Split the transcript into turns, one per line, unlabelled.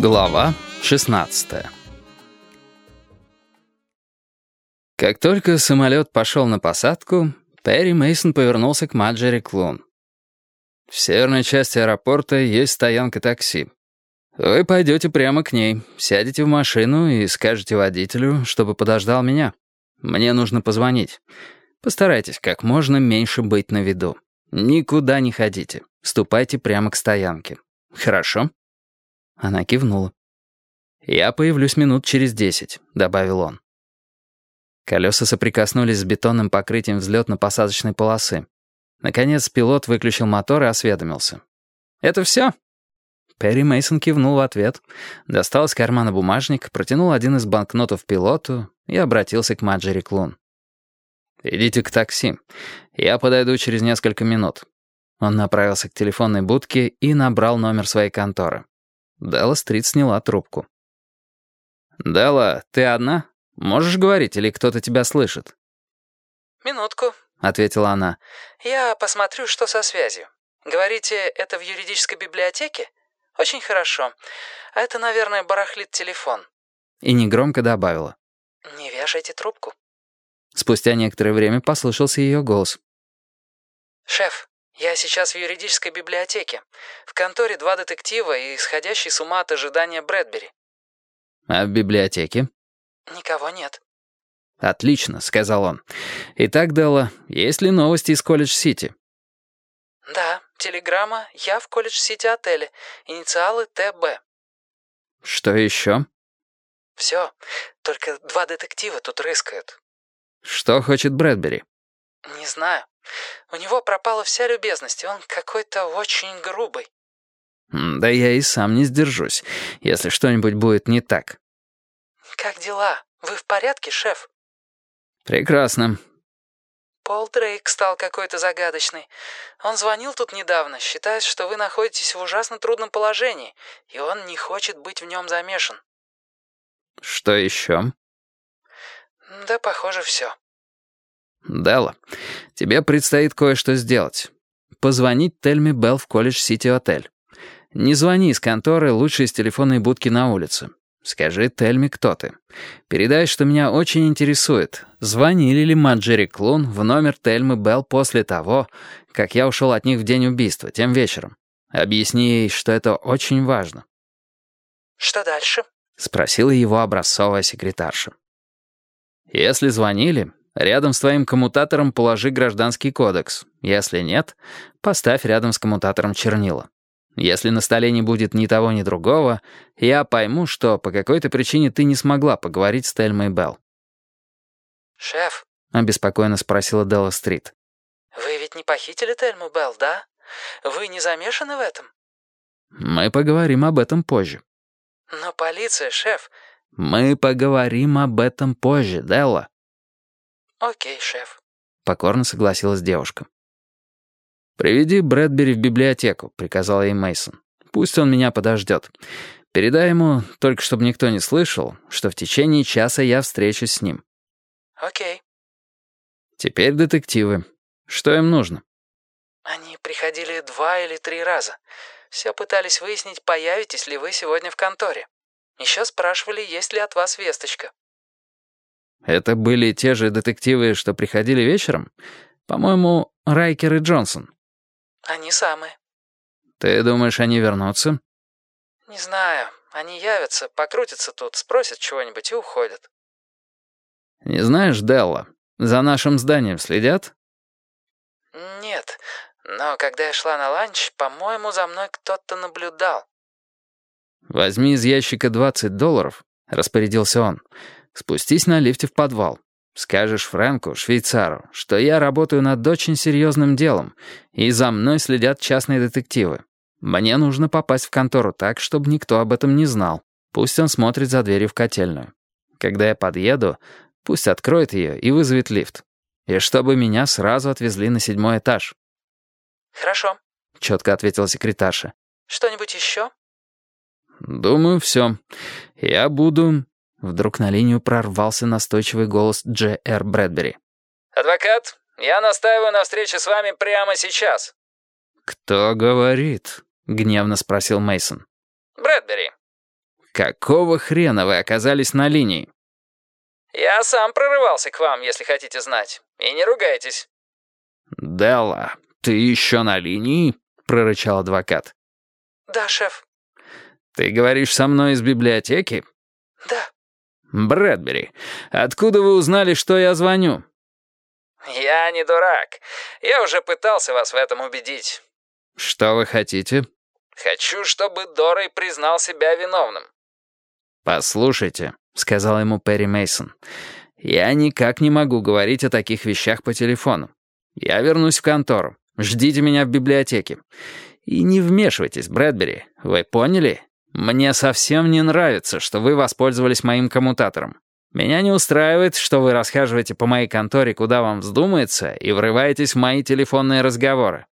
Глава 16. Как только самолет пошел на посадку, Перри Мейсон повернулся к Марджери Клун. В северной части аэропорта есть стоянка такси. Вы пойдете прямо к ней, сядете в машину и скажете водителю, чтобы подождал меня. Мне нужно позвонить. Постарайтесь как можно меньше быть на виду. Никуда не ходите. Ступайте прямо к стоянке. Хорошо?» Она кивнула. «Я появлюсь минут через 10», — добавил он. Колеса соприкоснулись с бетонным покрытием взлетно-посадочной полосы. Наконец пилот выключил мотор и осведомился. «Это все?» Перри Мейсон кивнул в ответ, достал из кармана бумажник, протянул один из банкнотов пилоту и обратился к Марджери Клун. «Идите к такси. Я подойду через несколько минут». Он направился к телефонной будке и набрал номер своей конторы. Делла Стрит сняла трубку. «Делла, ты одна? Можешь говорить, или кто-то тебя слышит?»
«Минутку»,
— ответила она.
«Я посмотрю, что со связью. Говорите, это в юридической библиотеке? Очень хорошо. А это, наверное, барахлит телефон».
И негромко добавила.
«Не вешайте трубку».
Спустя некоторое время послышался ее голос.
«Шеф, я сейчас в юридической библиотеке. В конторе 2 детектива и сходящий с ума от ожидания Брэдбери».
«А в библиотеке?»
«Никого нет».
«Отлично», — сказал он. «Итак, Делла, есть ли новости из Колледж-Сити?»
«Да, телеграмма. Я в Колледж-Сити отеле. Инициалы ТБ».
«Что еще?»
«Все. Только 2 детектива тут рыскают».
«Что хочет Брэдбери?»
«Не знаю. У него пропала вся любезность, и он какой-то очень грубый».
«Да я и сам не сдержусь, если что-нибудь будет не так».
«Как дела? Вы в порядке, шеф?»
«Прекрасно».
«Пол Дрейк стал какой-то загадочный. Он звонил тут недавно, считая, что вы находитесь в ужасно трудном положении, и он не хочет быть в нем замешан».
«Что еще?»
«Да, похоже, все».
«Делла, тебе предстоит кое-что сделать. Позвонить Тельме Белл в Колледж-Сити-отель. Не звони из конторы, лучше из телефонной будки на улице. Скажи Тельме, кто ты. Передай, что меня очень интересует, звонили ли Марджери Клун в номер Тельмы Белл после того, как я ушел от них в день убийства, тем вечером. Объясни ей, что это очень важно».
«Что дальше?»
— спросила его образцовая секретарша. «Если звонили, рядом с твоим коммутатором положи гражданский кодекс. Если нет, поставь рядом с коммутатором чернила. Если на столе не будет ни того, ни другого, я пойму, что по какой-то причине ты не смогла поговорить с Тельмой Белл».
«Шеф»,
— обеспокоенно спросила Делла Стрит.
«вы ведь не похитили Тельму Белл, да? Вы не замешаны в этом?»
«Мы поговорим об этом позже».
«Но полиция, шеф...»
«Мы поговорим об этом позже, Делла».
«Окей, шеф»,
— покорно согласилась девушка. «Приведи Брэдбери в библиотеку», — приказал ей Мейсон. «Пусть он меня подождет. Передай ему, только чтобы никто не слышал, что в течение часа я встречусь с ним».
«Окей».
«Теперь детективы. Что им нужно?»
«Они приходили 2 или 3 раза. Все пытались выяснить, появитесь ли вы сегодня в конторе. Еще спрашивали, есть ли от вас весточка».
«Это были те же детективы, что приходили вечером? По-моему, Райкер и Джонсон».
«Они самые».
«Ты думаешь, они вернутся?»
«Не знаю. Они явятся, покрутятся тут, спросят чего-нибудь и уходят».
«Не знаешь, Делла, за нашим зданием следят?»
«Нет, но когда я шла на ланч, по-моему, за мной кто-то наблюдал».
«Возьми из ящика $20, — распорядился он. Спустись на лифте в подвал. Скажешь Фрэнку, швейцару, что я работаю над очень серьезным делом, и за мной следят частные детективы. Мне нужно попасть в контору так, чтобы никто об этом не знал. Пусть он смотрит за дверью в котельную. Когда я подъеду, пусть откроет ее и вызовет лифт. И чтобы меня сразу отвезли на 7-й этаж».
«Хорошо»,
— четко ответила секретарша.
«Что-нибудь еще?»
«Думаю, все. Я буду...» Вдруг на линию прорвался настойчивый голос Дж.Р. Брэдбери.
«Адвокат, я настаиваю на встрече с вами прямо сейчас».
«Кто говорит?» — гневно спросил Мейсон.
«Брэдбери».
Какого хрена вы оказались на линии?»
«Я сам прорывался к вам, если хотите знать. И не ругайтесь».
«Делла, ты еще на линии?» — прорычал адвокат.
«Да, шеф».
«Ты говоришь со мной из библиотеки?»
«Да».
«Брэдбери, откуда вы узнали, что я звоню?»
«Я не дурак. Я уже пытался вас в этом убедить».
«Что вы хотите?»
«Хочу, чтобы Дорой признал себя виновным».
«Послушайте», — сказал ему Перри Мейсон, «я никак не могу говорить о таких вещах по телефону. Я вернусь в контору. Ждите меня в библиотеке. И не вмешивайтесь, Брэдбери. Вы поняли? Мне совсем не нравится, что вы воспользовались моим коммутатором. Меня не устраивает, что вы расхаживаете по моей конторе, куда вам вздумается, и врываетесь в мои телефонные разговоры.